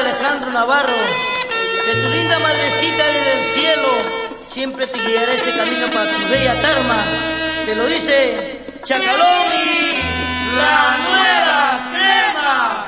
Alejandro Navarro, que tu linda madrecita desde el cielo siempre te guiará ese camino para tu bella Tarma. Te lo dice Chacalón y la nueva crema.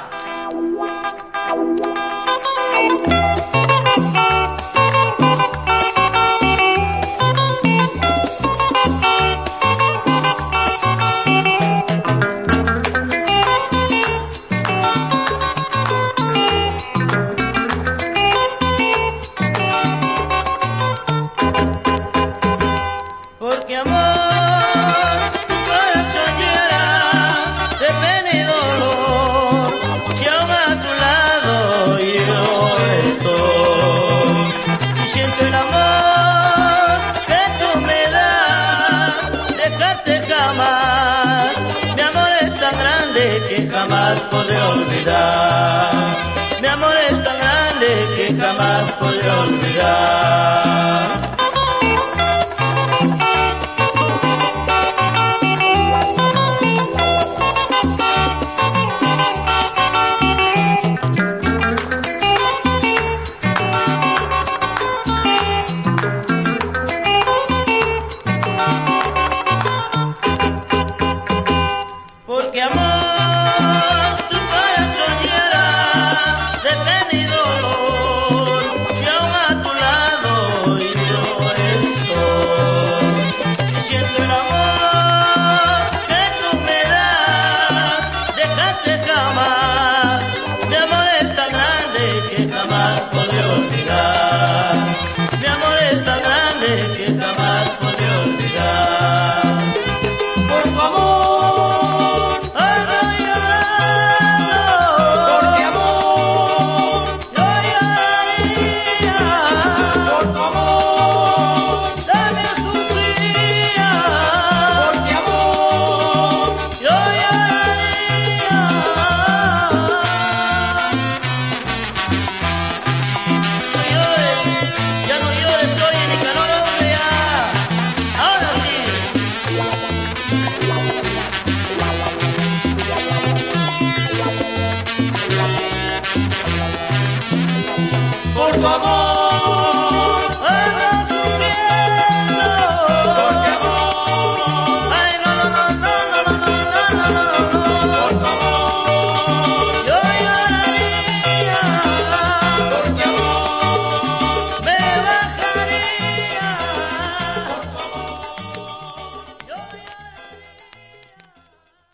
Porque amor, tu corazón llora de pena y dolor, y aún a tu lado yo estoy, y siento el amor que tú me das, dejarte jamás, mi amor es tan grande que jamás podré olvidar, mi amor es tan grande que jamás podré olvidar. Porque amor, tu corazón llora de pena y dolor, y aún a tu lado yo estoy, y siento el amor que tú me das, déjate jamás.